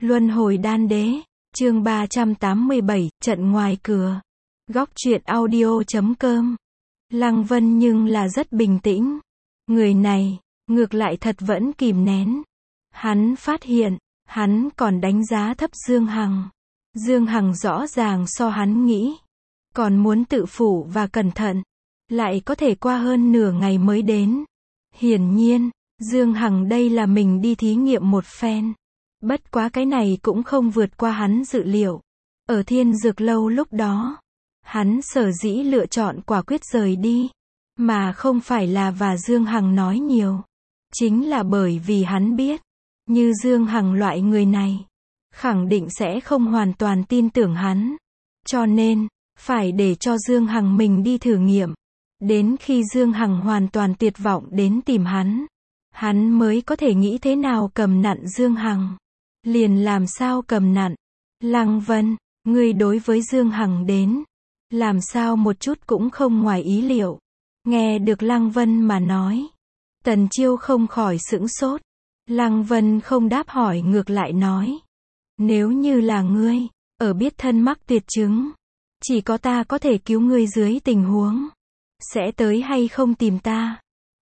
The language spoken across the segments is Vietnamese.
Luân hồi đan đế, chương 387, trận ngoài cửa. Góc truyện audio.com. Lăng Vân nhưng là rất bình tĩnh. Người này, ngược lại thật vẫn kìm nén. Hắn phát hiện, hắn còn đánh giá thấp Dương Hằng. Dương Hằng rõ ràng so hắn nghĩ. Còn muốn tự phủ và cẩn thận. Lại có thể qua hơn nửa ngày mới đến. Hiển nhiên, Dương Hằng đây là mình đi thí nghiệm một phen. Bất quá cái này cũng không vượt qua hắn dự liệu. Ở Thiên Dược Lâu lúc đó, hắn sở dĩ lựa chọn quả quyết rời đi, mà không phải là và Dương Hằng nói nhiều. Chính là bởi vì hắn biết, như Dương Hằng loại người này, khẳng định sẽ không hoàn toàn tin tưởng hắn. Cho nên, phải để cho Dương Hằng mình đi thử nghiệm. Đến khi Dương Hằng hoàn toàn tuyệt vọng đến tìm hắn mới có thể nghĩ thế nào cầm nặn Dương Hằng. Liền làm sao cầm nặn. Lăng Vân, ngươi đối với Dương Hằng đến, làm sao một chút cũng không ngoài ý liệu. Nghe được Lăng Vân mà nói, Tần Chiêu không khỏi sững sốt. Lăng Vân không đáp hỏi ngược lại nói, nếu như là ngươi, ở biết thân mắc tuyệt chứng, chỉ có ta có thể cứu ngươi dưới tình huống, sẽ tới hay không tìm ta?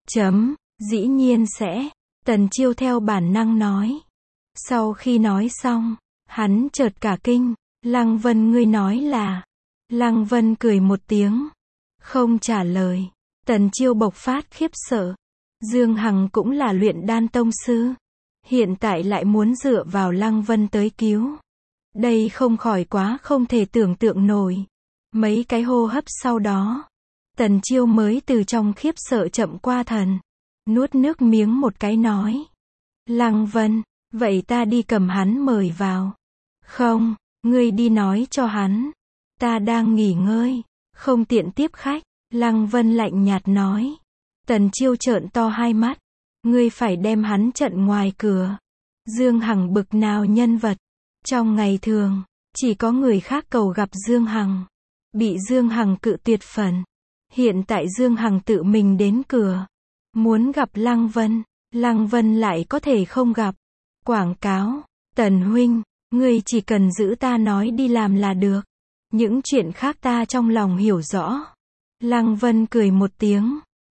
Dĩ nhiên sẽ. Tần Chiêu theo bản năng nói. Sau khi nói xong, hắn chợt cả kinh. Lăng Vân, ngươi nói là? Lăng Vân cười một tiếng, không trả lời. Tần Chiêu bộc phát khiếp sợ. Dương Hằng cũng là luyện đan tông sư, hiện tại lại muốn dựa vào Lăng Vân tới cứu. Đây không khỏi quá không thể tưởng tượng nổi. Mấy cái hô hấp sau đó, Tần Chiêu mới từ trong khiếp sợ chậm qua thần. Nuốt nước miếng một cái nói, Lăng Vân, vậy ta đi cầm hắn mời vào. Không, ngươi đi nói cho hắn, ta đang nghỉ ngơi, không tiện tiếp khách. Lăng Vân lạnh nhạt nói. Tần Chiêu trợn to hai mắt, ngươi phải đem hắn trận ngoài cửa. Dương Hằng bực nào nhân vật, trong ngày thường, chỉ có người khác cầu gặp Dương Hằng, bị Dương Hằng cự tuyệt phần. Hiện tại Dương Hằng tự mình đến cửa, muốn gặp Lăng Vân, Lăng Vân lại có thể không gặp. Quảng cáo, Tần huynh, ngươi chỉ cần giữ ta nói đi làm là được. Những chuyện khác ta trong lòng hiểu rõ. Lăng Vân cười một tiếng.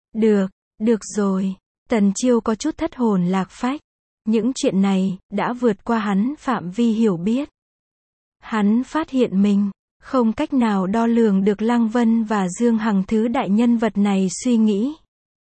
Được rồi. Tần Chiêu có chút thất hồn lạc phách. Những chuyện này, đã vượt qua hắn phạm vi hiểu biết. Hắn phát hiện mình, không cách nào đo lường được Lăng Vân và Dương Hằng thứ đại nhân vật này suy nghĩ.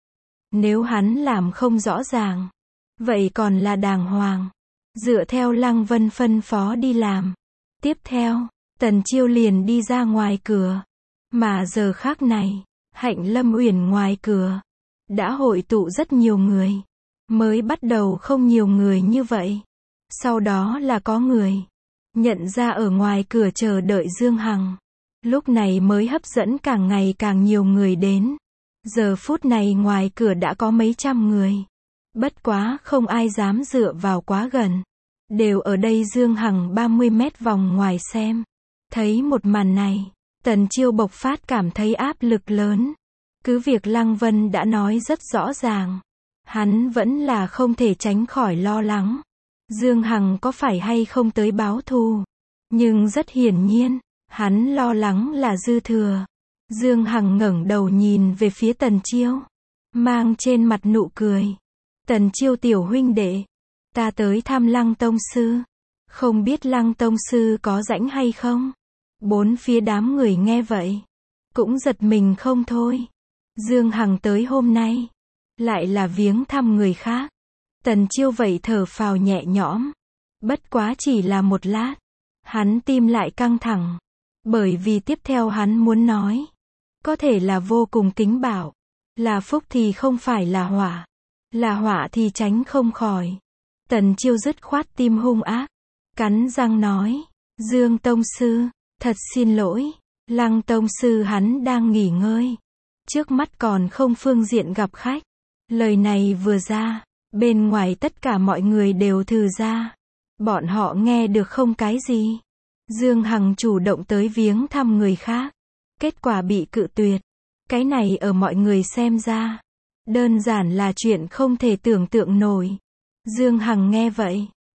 Nếu hắn làm không rõ ràng, vậy còn là đàng hoàng, dựa theo Lăng Vân phân phó đi làm. Tiếp theo, Tần Chiêu liền đi ra ngoài cửa. Mà giờ khác này, Hạnh Lâm Uyển ngoài cửa, đã hội tụ rất nhiều người. Mới bắt đầu không nhiều người như vậy. Sau đó là có người nhận ra ở ngoài cửa chờ đợi Dương Hằng. Lúc này mới hấp dẫn càng ngày càng nhiều người đến. Giờ phút này ngoài cửa đã có mấy trăm người. Bất quá không ai dám dựa vào quá gần. Đều ở đây Dương Hằng 30 mét vòng ngoài xem. Thấy một màn này, Tần Chiêu bộc phát cảm thấy áp lực lớn. Cứ việc Lăng Vân đã nói rất rõ ràng, hắn vẫn là không thể tránh khỏi lo lắng. Dương Hằng có phải hay không tới báo thù? Nhưng rất hiển nhiên, hắn lo lắng là dư thừa. Dương Hằng ngẩng đầu nhìn về phía Tần Chiêu, mang trên mặt nụ cười. Tần Chiêu tiểu huynh đệ, ta tới thăm Lăng tông sư. Không biết Lăng tông sư có rảnh hay không? Bốn phía đám người nghe vậy, cũng giật mình không thôi. Dương Hằng tới hôm nay, lại là viếng thăm người khác. Tần Chiêu vậy thở phào nhẹ nhõm. Bất quá chỉ là một lát, hắn tim lại căng thẳng. Bởi vì tiếp theo hắn muốn nói, có thể là vô cùng kính bạo. Là phúc thì không phải là họa. Là họa thì tránh không khỏi. Tần Chiêu dứt khoát tim hung ác, cắn răng nói, Dương tông sư, thật xin lỗi. Lăng tông sư hắn đang nghỉ ngơi, trước mắt còn không phương diện gặp khách. Lời này vừa ra, bên ngoài tất cả mọi người đều thừ ra. Bọn họ nghe được không cái gì. Dương Hằng chủ động tới viếng thăm người khác, kết quả bị cự tuyệt. Cái này ở mọi người xem ra, đơn giản là chuyện không thể tưởng tượng nổi. Dương Hằng nghe vậy,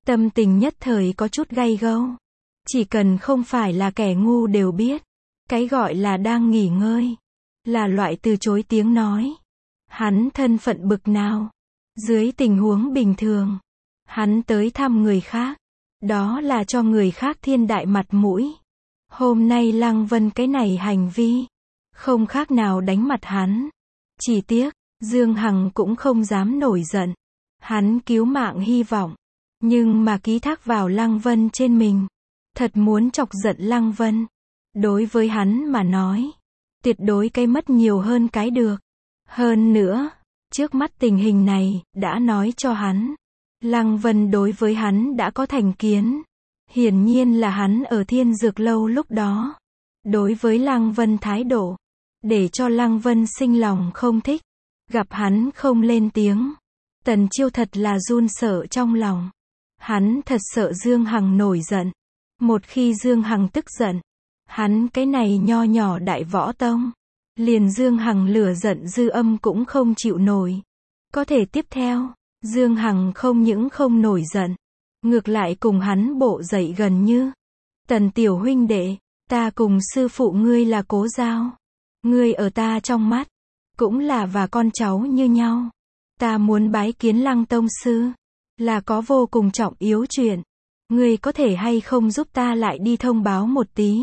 Tâm tình nhất thời có chút gay gâu. Chỉ cần không phải là kẻ ngu đều biết. Cái gọi là đang nghỉ ngơi. Là loại từ chối tiếng nói. Hắn thân phận bực nào. Dưới tình huống bình thường. Hắn tới thăm người khác. Đó là cho người khác thiên đại mặt mũi. Hôm nay Lăng Vân cái này hành vi. Không khác nào đánh mặt hắn. Chỉ tiếc, Dương Hằng cũng không dám nổi giận. Hắn cứu mạng hy vọng. Nhưng mà ký thác vào Lăng Vân trên mình. Thật muốn chọc giận Lăng Vân. Đối với hắn mà nói. Tuyệt đối cái mất nhiều hơn cái được. Hơn nữa, trước mắt tình hình này, đã nói cho hắn. Lăng Vân đối với hắn đã có thành kiến. Hiển nhiên là hắn ở Thiên Dược Lâu lúc đó. Đối với Lăng Vân thái độ. Để cho Lăng Vân sinh lòng không thích. Gặp hắn không lên tiếng. Tần Chiêu thật là run sợ trong lòng. Hắn thật sợ Dương Hằng nổi giận. Một khi Dương Hằng tức giận. Hắn cái này nho nhỏ đại võ tông. Liền Dương Hằng lửa giận dư âm cũng không chịu nổi. Có thể tiếp theo. Dương Hằng không những không nổi giận. Ngược lại cùng hắn bộ dậy gần như. Tần tiểu huynh đệ. Ta cùng sư phụ ngươi là cố giao. Ngươi ở ta trong mắt. Cũng là và con cháu như nhau. Ta muốn bái kiến Lăng tông sư. Là có vô cùng trọng yếu chuyện. Ngươi có thể hay không giúp ta lại đi thông báo một tí.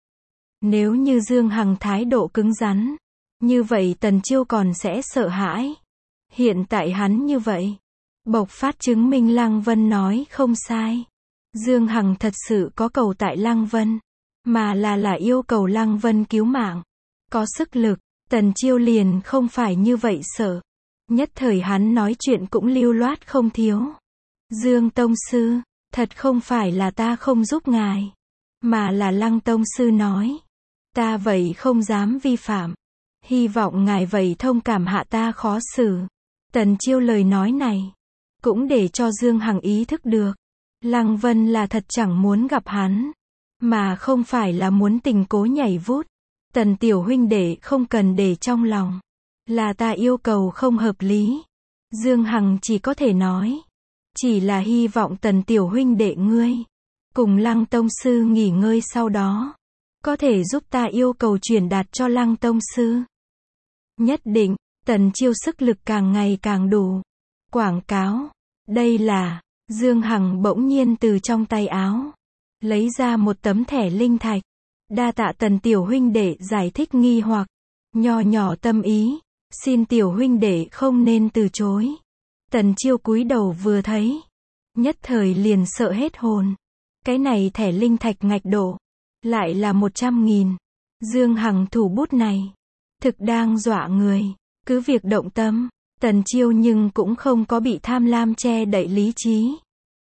Nếu như Dương Hằng thái độ cứng rắn. Như vậy Tần Chiêu còn sẽ sợ hãi. Hiện tại hắn như vậy. Bộc phát chứng minh Lăng Vân nói không sai. Dương Hằng thật sự có cầu tại Lăng Vân. Mà là yêu cầu Lăng Vân cứu mạng. Có sức lực. Tần Chiêu liền không phải như vậy sợ. Nhất thời hắn nói chuyện cũng lưu loát không thiếu. Dương tông sư. Thật không phải là ta không giúp ngài. Mà là Lăng tông sư nói. Ta vậy không dám vi phạm. Hy vọng ngài vậy thông cảm hạ ta khó xử. Tần Chiêu lời nói này. Cũng để cho Dương Hằng ý thức được. Lăng Vân là thật chẳng muốn gặp hắn. Mà không phải là muốn tình cố nhảy vút. Tần tiểu huynh đệ không cần để trong lòng. Là ta yêu cầu không hợp lý. Dương Hằng chỉ có thể nói. Chỉ là hy vọng Tần tiểu huynh đệ ngươi. Cùng Lăng tông sư nghỉ ngơi sau đó. Có thể giúp ta yêu cầu truyền đạt cho Lăng tông sư. Nhất định, Tần Chiêu sức lực càng ngày càng đủ. Quảng cáo. Đây là, Dương Hằng bỗng nhiên từ trong tay áo. Lấy ra một tấm thẻ linh thạch. Đa tạ Tần tiểu huynh đệ giải thích nghi hoặc. Nho nhỏ tâm ý. Xin tiểu huynh đệ không nên từ chối. Tần Chiêu cúi đầu vừa thấy. Nhất thời liền sợ hết hồn. Cái này thẻ linh thạch ngạch độ. Lại là 100.000. Dương Hằng thủ bút này. Thực đang dọa người. Cứ việc động tâm. Tần Chiêu nhưng cũng không có bị tham lam che đậy lý trí.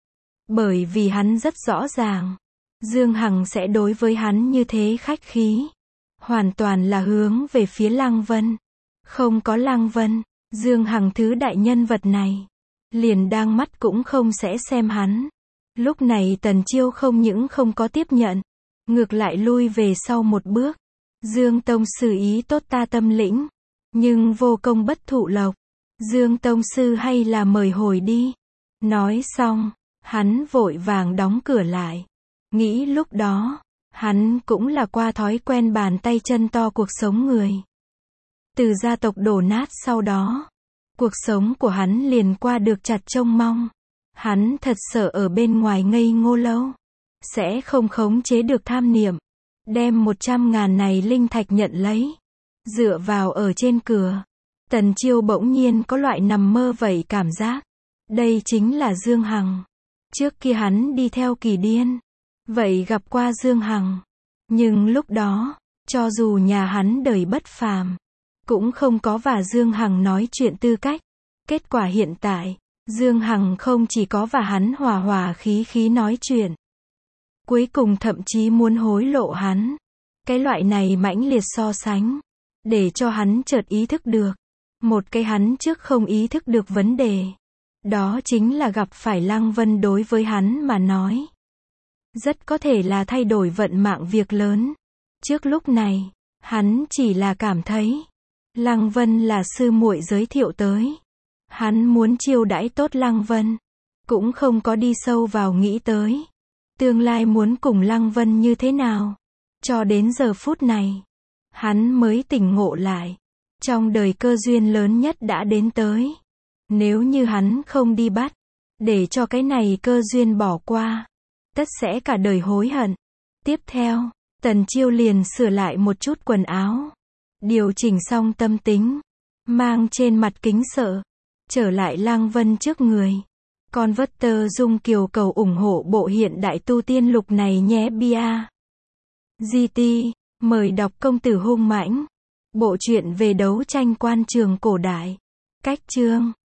Bởi vì hắn rất rõ ràng. Dương Hằng sẽ đối với hắn như thế khách khí. Hoàn toàn là hướng về phía Lăng Vân. Không có Lăng Vân. Dương Hằng thứ đại nhân vật này. Liền đang mắt cũng không sẽ xem hắn. Lúc này Tần Chiêu không những không có tiếp nhận. Ngược lại lui về sau một bước. Dương tông sư ý tốt ta tâm lĩnh. Nhưng vô công bất thụ lộc. Dương tông sư hay là mời hồi đi. Nói xong, hắn vội vàng đóng cửa lại. Nghĩ lúc đó, hắn cũng là qua thói quen bàn tay chân to cuộc sống người. Từ gia tộc đổ nát sau đó, cuộc sống của hắn liền qua được chặt trông mong. Hắn thật sợ ở bên ngoài ngây ngô lâu. Sẽ không khống chế được tham niệm. Đem 100.000 này linh thạch nhận lấy. Dựa vào ở trên cửa. Tần Chiêu bỗng nhiên có loại nằm mơ vậy cảm giác. Đây chính là Dương Hằng. Trước kia hắn đi theo Kỳ Điên. Vậy gặp qua Dương Hằng. Nhưng lúc đó, cho dù nhà hắn đời bất phàm, cũng không có và Dương Hằng nói chuyện tư cách. Kết quả hiện tại, Dương Hằng không chỉ có và hắn hòa hòa khí khí nói chuyện. Cuối cùng thậm chí muốn hối lộ hắn. Cái loại này mãnh liệt so sánh. Để cho hắn chợt ý thức được. Một cái hắn trước không ý thức được vấn đề. Đó chính là gặp phải Lăng Vân đối với hắn mà nói. Rất có thể là thay đổi vận mạng việc lớn. Trước lúc này, hắn chỉ là cảm thấy. Lăng Vân là sư muội giới thiệu tới. Hắn muốn chiêu đãi tốt Lăng Vân. cũng không có đi sâu vào nghĩ tới tương lai muốn cùng Lăng Vân như thế nào. Cho đến giờ phút này, hắn mới tỉnh ngộ lại. Trong đời cơ duyên lớn nhất đã đến tới. Nếu như hắn không đi bắt, để cho cái này cơ duyên bỏ qua, tất sẽ cả đời hối hận. Tiếp theo, Tần Chiêu liền sửa lại một chút quần áo, điều chỉnh xong tâm tính, mang trên mặt kính sợ, trở lại Lăng Vân trước người. Con vất tơ dung kiều cầu ủng hộ bộ hiện đại tu tiên lục này nhé bia. GT, mời đọc Công tử hung mãnh. Bộ truyện về đấu tranh quan trường cổ đại. Cách chương